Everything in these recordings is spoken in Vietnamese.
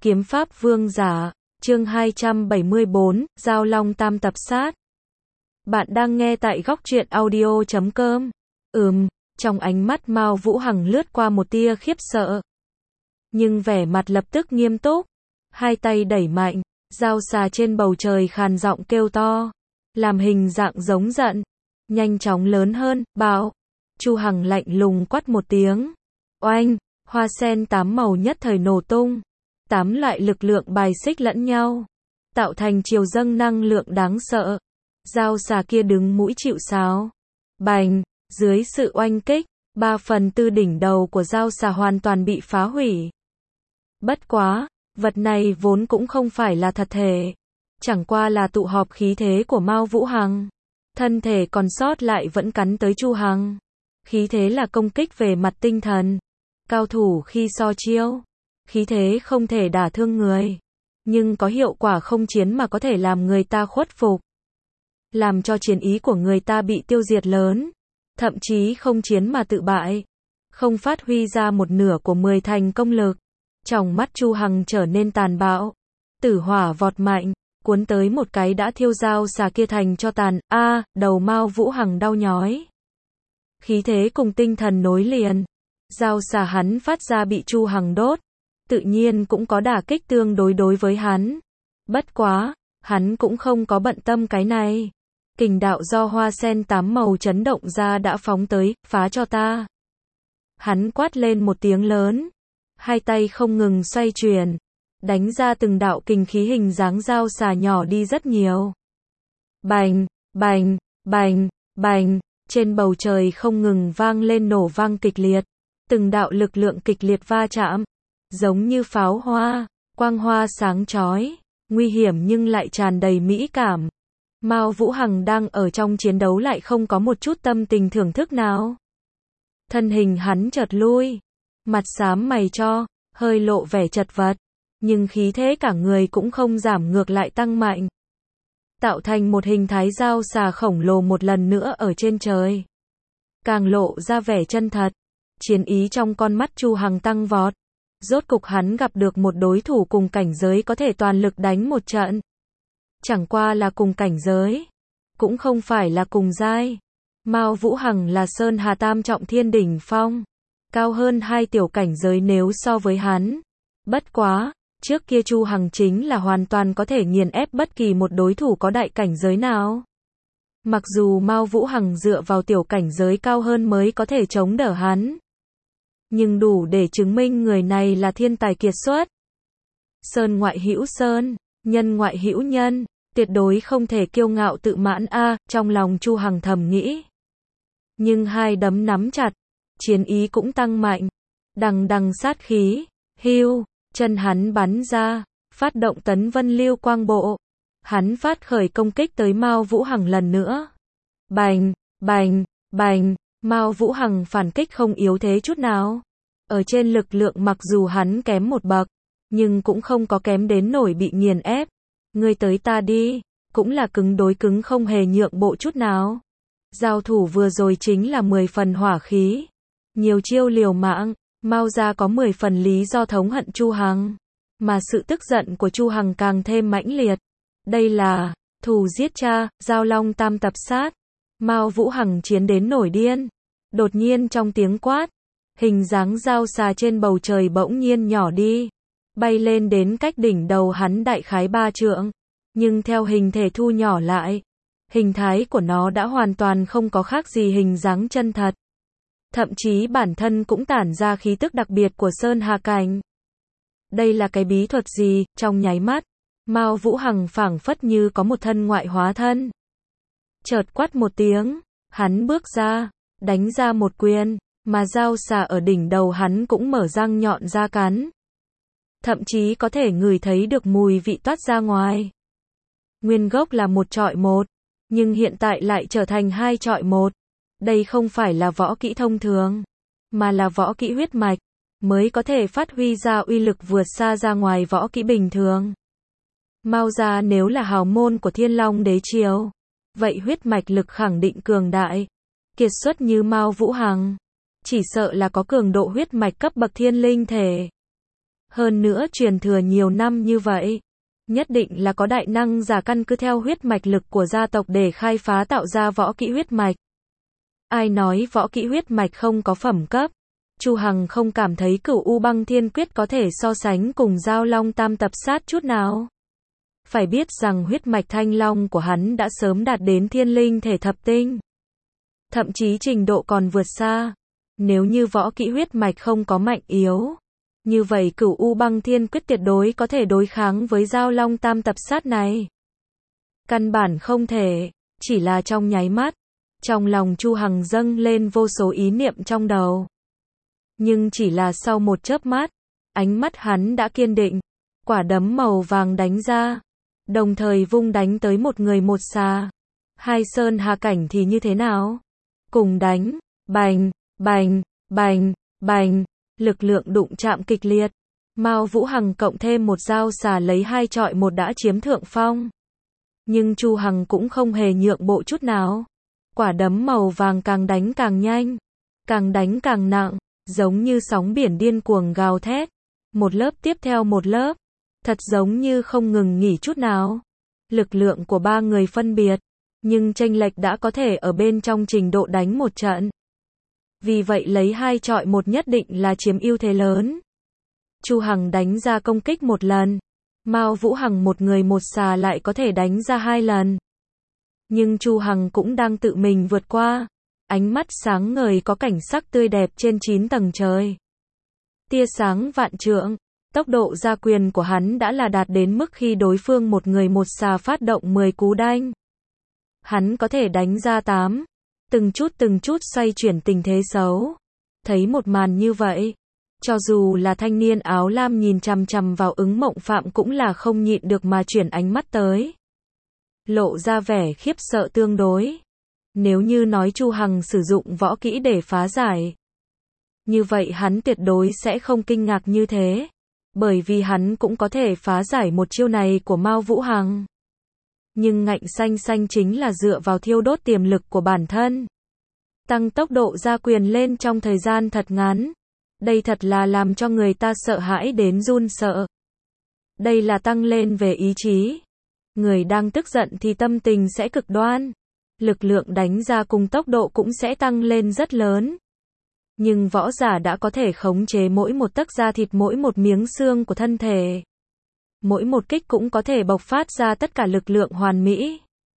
Kiếm pháp vương giả, chương 274, Giao Long tam tập sát. Bạn đang nghe tại góc truyện audio.com. Trong ánh mắt Mao Vũ Hằng lướt qua một tia khiếp sợ. Nhưng vẻ mặt lập tức nghiêm túc, hai tay đẩy mạnh, dao xà trên bầu trời khàn giọng kêu to, làm hình dạng giống giận, nhanh chóng lớn hơn, bạo. Chu Hằng lạnh lùng quát một tiếng. Oanh, hoa sen 8 màu nhất thời nổ tung. 8 loại lực lượng bài xích lẫn nhau, tạo thành chiều dâng năng lượng đáng sợ. Dao xà kia đứng mũi chịu sáo. Bành, dưới sự oanh kích, 3/4 đỉnh đầu của dao xà hoàn toàn bị phá hủy. Bất quá, vật này vốn cũng không phải là thật thể, chẳng qua là tụ họp khí thế của Mao Vũ Hằng. Thân thể còn sót lại vẫn cắn tới Chu Hằng. Khí thế là công kích về mặt tinh thần. Cao thủ khi so chiêu, khí thế không thể đả thương người, nhưng có hiệu quả không chiến mà có thể làm người ta khuất phục, làm cho chiến ý của người ta bị tiêu diệt lớn, thậm chí không chiến mà tự bại, không phát huy ra một nửa của 10 thành công lực. Trong mắt Chu Hằng trở nên tàn bạo, tử hỏa vọt mạnh, cuốn tới một cái đã thiêu dao xà kia thành cho tàn. Đầu Mao Vũ Hằng đau nhói. Khí thế cùng tinh thần nối liền, dao xà hắn phát ra bị Chu Hằng đốt, tự nhiên cũng có đả kích tương đối với hắn. Bất quá, hắn cũng không có bận tâm cái này. Kình đạo do hoa sen 8 màu chấn động ra đã phóng tới, phá cho ta. Hắn quát lên một tiếng lớn, hai tay không ngừng xoay chuyển, đánh ra từng đạo kình khí hình dáng dao xà nhỏ đi rất nhiều. Bành, bành, bành, bành, trên bầu trời không ngừng vang lên nổ vang kịch liệt, từng đạo lực lượng kịch liệt va chạm, giống như pháo hoa, quang hoa sáng chói, nguy hiểm nhưng lại tràn đầy mỹ cảm. Mao Vũ Hằng đang ở trong chiến đấu lại không có một chút tâm tình thưởng thức nào. Thân hình hắn chợt lui, mặt xám mày cho, hơi lộ vẻ chật vật, nhưng khí thế cả người cũng không giảm ngược lại tăng mạnh, tạo thành một hình thái dao xà khổng lồ một lần nữa ở trên trời. Càng lộ ra vẻ chân thật, chiến ý trong con mắt Chu Hằng tăng vọt. Rốt cục hắn gặp được một đối thủ cùng cảnh giới có thể toàn lực đánh một trận. Chẳng qua là cùng cảnh giới, cũng không phải là cùng giai. Mao Vũ Hằng là Sơn Hà Tam trọng thiên đỉnh phong, cao hơn 2 tiểu cảnh giới nếu so với hắn. Bất quá, trước kia Chu Hằng chính là hoàn toàn có thể nghiền ép bất kỳ một đối thủ có đại cảnh giới nào. Mặc dù Mao Vũ Hằng dựa vào tiểu cảnh giới cao hơn mới có thể chống đỡ hắn, nhưng đủ để chứng minh người này là thiên tài kiệt xuất. Sơn ngoại hữu sơn, nhân ngoại hữu nhân, tuyệt đối không thể kiêu ngạo tự mãn trong lòng Chu Hằng thầm nghĩ. Nhưng hai đấm nắm chặt, chiến ý cũng tăng mạnh, đằng đằng sát khí, hưu, chân hắn bắn ra, phát động tấn vân lưu quang bộ. Hắn phát khởi công kích tới Mao Vũ Hằng lần nữa. Bành, bành, bành, Mao Vũ Hằng phản kích không yếu thế chút nào. Ở trên lực lượng mặc dù hắn kém một bậc, nhưng cũng không có kém đến nổi bị nghiền ép. Ngươi tới ta đi, cũng là cứng đối cứng không hề nhượng bộ chút nào. Giao thủ vừa rồi chính là 10 phần hỏa khí, nhiều chiêu liều mạng. Mao gia có 10 phần lý do thống hận Chu Hằng, mà sự tức giận của Chu Hằng càng thêm mãnh liệt. Đây là thù giết cha, Giao Long tam tập sát. Mao Vũ Hằng chiến đến nổi điên. Đột nhiên trong tiếng quát, hình dáng dao xà trên bầu trời bỗng nhiên nhỏ đi, bay lên đến cách đỉnh đầu hắn đại khái 3 trượng, nhưng theo hình thể thu nhỏ lại, hình thái của nó đã hoàn toàn không có khác gì hình dáng chân thật. Thậm chí bản thân cũng tản ra khí tức đặc biệt của Sơn Hà cảnh. Đây là cái bí thuật gì? Trong nháy mắt, Mao Vũ Hằng phảng phất như có một thân ngoại hóa thân. Chợt quát một tiếng, hắn bước ra, đánh ra một quyền, mà dao xà ở đỉnh đầu hắn cũng mở răng nhọn ra cắn. Thậm chí có thể ngửi thấy được mùi vị toát ra ngoài. Nguyên gốc là 1-1, nhưng hiện tại lại trở thành 2-1. Đây không phải là võ kỹ thông thường, mà là võ kỹ huyết mạch, mới có thể phát huy ra uy lực vượt xa ra ngoài võ kỹ bình thường. Mao gia nếu là hào môn của Thiên Long Đế Triều, vậy huyết mạch lực khẳng định cường đại. Kiệt xuất như Mao Vũ Hằng, chỉ sợ là có cường độ huyết mạch cấp bậc thiên linh thể. Hơn nữa truyền thừa nhiều năm như vậy, nhất định là có đại năng giả căn cứ theo huyết mạch lực của gia tộc để khai phá tạo ra võ kỹ huyết mạch. Ai nói võ kỹ huyết mạch không có phẩm cấp? Chu Hằng không cảm thấy Cửu U Băng Thiên Quyết có thể so sánh cùng Giao Long Tam Tập Sát chút nào. Phải biết rằng huyết mạch thanh long của hắn đã sớm đạt đến thiên linh thể thập tinh. Thậm chí trình độ còn vượt xa. Nếu như võ kỹ huyết mạch không có mạnh yếu, như vậy Cửu U Băng Thiên Quyết tuyệt đối có thể đối kháng với Giao Long Tam Tập Sát này. Căn bản không thể, chỉ là trong nháy mắt, trong lòng Chu Hằng dâng lên vô số ý niệm trong đầu. Nhưng chỉ là sau một chớp mắt, ánh mắt hắn đã kiên định, quả đấm màu vàng đánh ra, đồng thời vung đánh tới một người một xà. Hai sơn hà cảnh thì như thế nào? Cùng đánh, bành, bành, bành, bành, lực lượng đụng chạm kịch liệt. Mao Vũ Hằng cộng thêm một dao xà lấy 2 chọi 1 đã chiếm thượng phong. Nhưng Chu Hằng cũng không hề nhượng bộ chút nào. Quả đấm màu vàng càng đánh càng nhanh, càng đánh càng nặng, giống như sóng biển điên cuồng gào thét. Một lớp tiếp theo một lớp, thật giống như không ngừng nghỉ chút nào. Lực lượng của ba người phân biệt, nhưng chênh lệch đã có thể ở bên trong trình độ đánh một trận. Vì vậy lấy 2 chọi 1 nhất định là chiếm ưu thế lớn. Chu Hằng đánh ra công kích một lần, Mao Vũ Hằng một người một xà lại có thể đánh ra 2 lần. Nhưng Chu Hằng cũng đang tự mình vượt qua. Ánh mắt sáng ngời có cảnh sắc tươi đẹp trên 9 tầng trời. Tia sáng vạn trượng, tốc độ ra quyền của hắn đã là đạt đến mức khi đối phương một người một xà phát động 10 cú đanh. Hắn có thể đánh ra 8, từng chút xoay chuyển tình thế xấu. Thấy một màn như vậy, cho dù là thanh niên áo lam nhìn chằm chằm vào Ứng Mộng Phạm cũng là không nhịn được mà chuyển ánh mắt tới. Lộ ra vẻ khiếp sợ tương đối. Nếu như nói Chu Hằng sử dụng võ kỹ để phá giải, như vậy hắn tuyệt đối sẽ không kinh ngạc như thế. Bởi vì hắn cũng có thể phá giải một chiêu này của Mao Vũ Hằng. Nhưng ngạnh xanh xanh chính là dựa vào thiêu đốt tiềm lực của bản thân. Tăng tốc độ ra quyền lên trong thời gian thật ngắn. Đây thật là làm cho người ta sợ hãi đến run sợ. Đây là tăng lên về ý chí. Người đang tức giận thì tâm tình sẽ cực đoan. Lực lượng đánh ra cùng tốc độ cũng sẽ tăng lên rất lớn. Nhưng võ giả đã có thể khống chế mỗi một tấc da thịt, mỗi một miếng xương của thân thể. Mỗi một kích cũng có thể bộc phát ra tất cả lực lượng hoàn mỹ.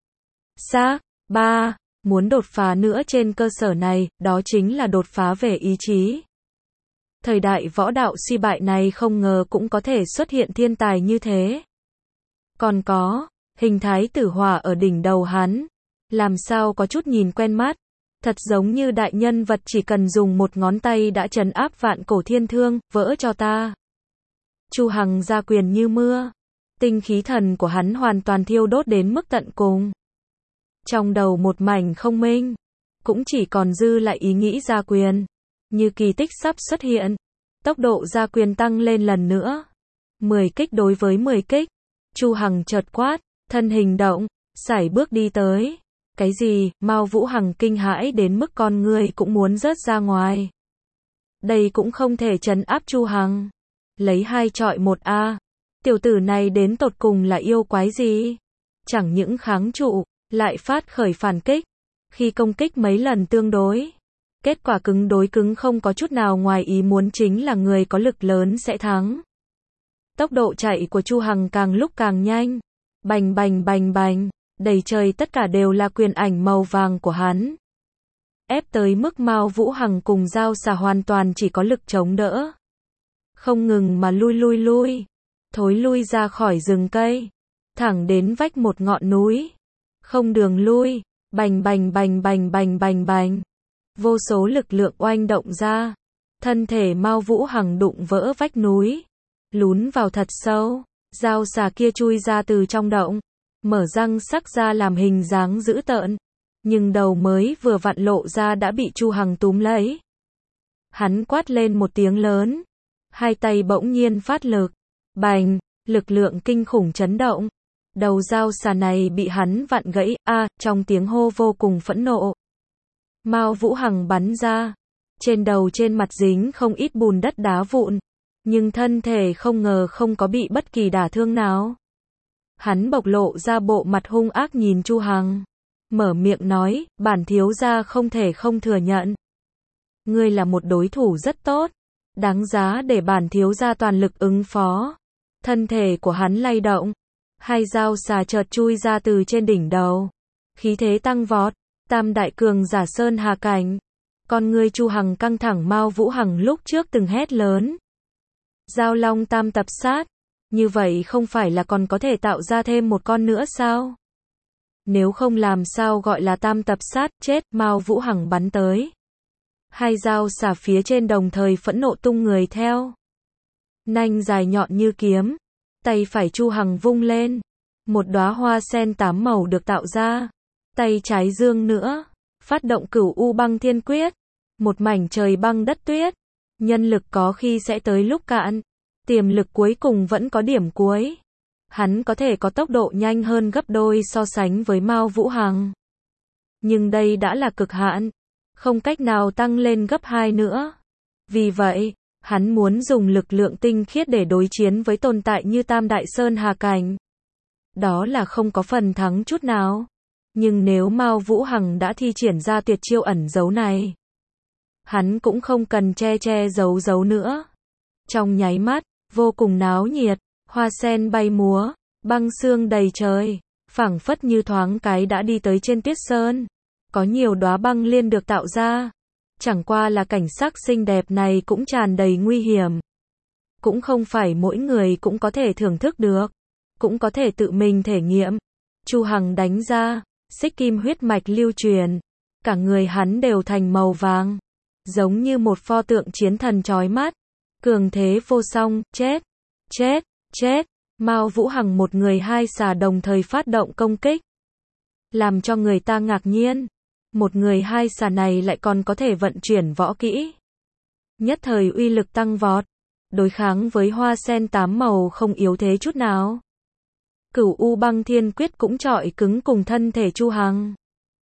3. Muốn đột phá nữa trên cơ sở này, đó chính là đột phá về ý chí. Thời đại võ đạo suy bại này không ngờ cũng có thể xuất hiện thiên tài như thế. Còn có, hình thái tử hỏa ở đỉnh đầu hắn. Làm sao có chút nhìn quen mắt. Thật giống như đại nhân vật chỉ cần dùng một ngón tay đã trấn áp vạn cổ thiên thương, vỡ cho ta. Chu Hằng ra quyền như mưa. Tinh khí thần của hắn hoàn toàn thiêu đốt đến mức tận cùng. Trong đầu một mảnh không minh. Cũng chỉ còn dư lại ý nghĩ ra quyền. Như kỳ tích sắp xuất hiện. Tốc độ ra quyền tăng lên lần nữa. 10 kích đối với 10 kích. Chu Hằng chợt quát, thân hình động, sải bước đi tới. Cái gì? Mao Vũ Hằng kinh hãi đến mức con người cũng muốn rớt ra ngoài. Đây cũng không thể trấn áp Chu Hằng. Lấy 2 chọi 1 a. Tiểu tử này đến tột cùng là yêu quái gì? Chẳng những kháng trụ, lại phát khởi phản kích. Khi công kích mấy lần tương đối, kết quả cứng đối cứng không có chút nào ngoài ý muốn, chính là người có lực lớn sẽ thắng. Tốc độ chạy của Chu Hằng càng lúc càng nhanh. Bành bành bành bành. Đầy trời tất cả đều là quyền ảnh màu vàng của hắn. Ép tới mức Mao Vũ Hằng cùng dao xà hoàn toàn chỉ có lực chống đỡ. Không ngừng mà lui. Thối lui ra khỏi rừng cây. Thẳng đến vách một ngọn núi. Không đường lui. Bành bành bành bành bành bành bành. Vô số lực lượng oanh động ra. Thân thể Mao Vũ Hằng đụng vỡ vách núi. Lún vào thật sâu. Dao xà kia chui ra từ trong động. Mở răng sắc ra làm hình dáng dữ tợn. Nhưng đầu mới vừa vặn lộ ra đã bị Chu Hằng túm lấy. Hắn quát lên một tiếng lớn. Hai tay bỗng nhiên phát lực. Bành, lực lượng kinh khủng chấn động. Đầu dao xà này bị hắn vặn gãy, trong tiếng hô vô cùng phẫn nộ. Mao Vũ Hằng bắn ra. Trên đầu trên mặt dính không ít bùn đất đá vụn. Nhưng thân thể không ngờ không có bị bất kỳ đả thương nào. Hắn bộc lộ ra bộ mặt hung ác nhìn Chu Hằng. Mở miệng nói, bản thiếu gia không thể không thừa nhận. Ngươi là một đối thủ rất tốt. Đáng giá để bản thiếu gia toàn lực ứng phó. Thân thể của hắn lay động. Hai dao xà chợt chui ra từ trên đỉnh đầu. Khí thế tăng vọt. Tam đại cường giả sơn hà cảnh. Con ngươi Chu Hằng căng thẳng. Mao Vũ Hằng lúc trước từng hét lớn. Giao long tam tập sát. Như vậy không phải là còn có thể tạo ra thêm một con nữa sao? Nếu không làm sao gọi là tam tập sát, chết. Mao Vũ Hằng bắn tới. Hai dao xà phía trên đồng thời phẫn nộ tung người theo. Nanh dài nhọn như kiếm. Tay phải Chu Hằng vung lên. Một đóa hoa sen 8 màu được tạo ra. Tay trái dương nữa. Phát động Cửu U Băng Thiên Quyết. Một mảnh trời băng đất tuyết. Nhân lực có khi sẽ tới lúc cạn. Tiềm lực cuối cùng vẫn có điểm cuối. Hắn có thể có tốc độ nhanh hơn gấp đôi so sánh với Mao Vũ Hằng. Nhưng đây đã là cực hạn. Không cách nào tăng lên gấp 2 nữa. Vì vậy, hắn muốn dùng lực lượng tinh khiết để đối chiến với tồn tại như Tam Đại Sơn Hà Cảnh. Đó là không có phần thắng chút nào. Nhưng nếu Mao Vũ Hằng đã thi triển ra tuyệt chiêu ẩn giấu này, hắn cũng không cần che giấu nữa. Trong nháy mắt, vô cùng náo nhiệt, hoa sen bay múa, băng sương đầy trời, phảng phất như thoáng cái đã đi tới trên tuyết sơn. Có nhiều đóa băng liên được tạo ra. Chẳng qua là cảnh sắc xinh đẹp này cũng tràn đầy nguy hiểm. Cũng không phải mỗi người cũng có thể thưởng thức được. Cũng có thể tự mình thể nghiệm. Chu Hằng đánh ra, xích kim huyết mạch lưu truyền. Cả người hắn đều thành màu vàng. Giống như một pho tượng chiến thần chói mắt. Cường thế vô song, chết, chết, chết. Mao Vũ Hằng một người hai xà đồng thời phát động công kích. Làm cho người ta ngạc nhiên. Một người hai xà này lại còn có thể vận chuyển võ kỹ. Nhất thời uy lực tăng vọt. Đối kháng với hoa sen 8 màu không yếu thế chút nào. Cửu U Băng Thiên Quyết cũng chọi cứng cùng thân thể Chu Hằng.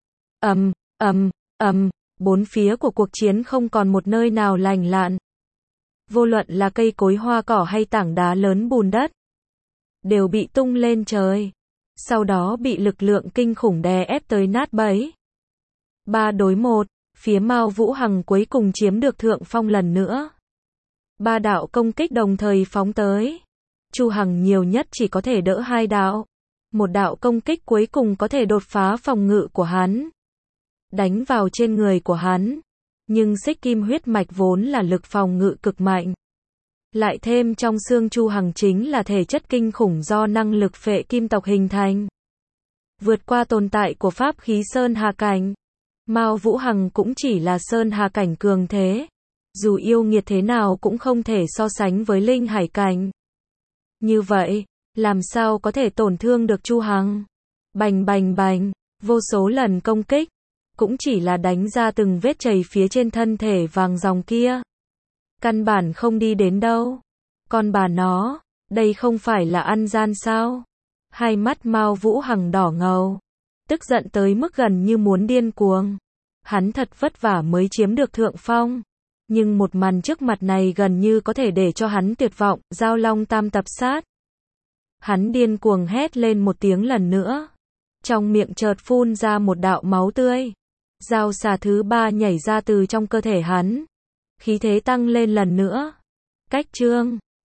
Bốn phía của cuộc chiến không còn một nơi nào lành lặn. Vô luận là cây cối hoa cỏ hay tảng đá lớn bùn đất, đều bị tung lên trời. Sau đó bị lực lượng kinh khủng đè ép tới nát bấy. 3 đối 1, phía Mao Vũ Hằng cuối cùng chiếm được thượng phong lần nữa. 3 đạo công kích đồng thời phóng tới. Chu Hằng nhiều nhất chỉ có thể đỡ 2 đạo. Một đạo công kích cuối cùng có thể đột phá phòng ngự của hắn. Đánh vào trên người của hắn. Nhưng xích kim huyết mạch vốn là lực phòng ngự cực mạnh. Lại thêm trong xương Chu Hằng chính là thể chất kinh khủng do năng lực phệ kim tộc hình thành. Vượt qua tồn tại của pháp khí Sơn Hà Cảnh. Mao Vũ Hằng cũng chỉ là Sơn Hà Cảnh cường thế. Dù yêu nghiệt thế nào cũng không thể so sánh với Linh Hải Cảnh. Như vậy, làm sao có thể tổn thương được Chu Hằng? Bành bành bành, vô số lần công kích. Cũng chỉ là đánh ra từng vết chảy phía trên thân thể vàng ròng kia. Căn bản không đi đến đâu. Còn bà nó, đây không phải là ăn gian sao? Hai mắt Mao Vũ Hằng đỏ ngầu. Tức giận tới mức gần như muốn điên cuồng. Hắn thật vất vả mới chiếm được thượng phong. Nhưng một màn trước mặt này gần như có thể để cho hắn tuyệt vọng. Giao long tam tập sát. Hắn điên cuồng hét lên một tiếng lần nữa. Trong miệng chợt phun ra một đạo máu tươi. Dao xà thứ 3 nhảy ra từ trong cơ thể hắn. Khí thế tăng lên lần nữa. Cách chương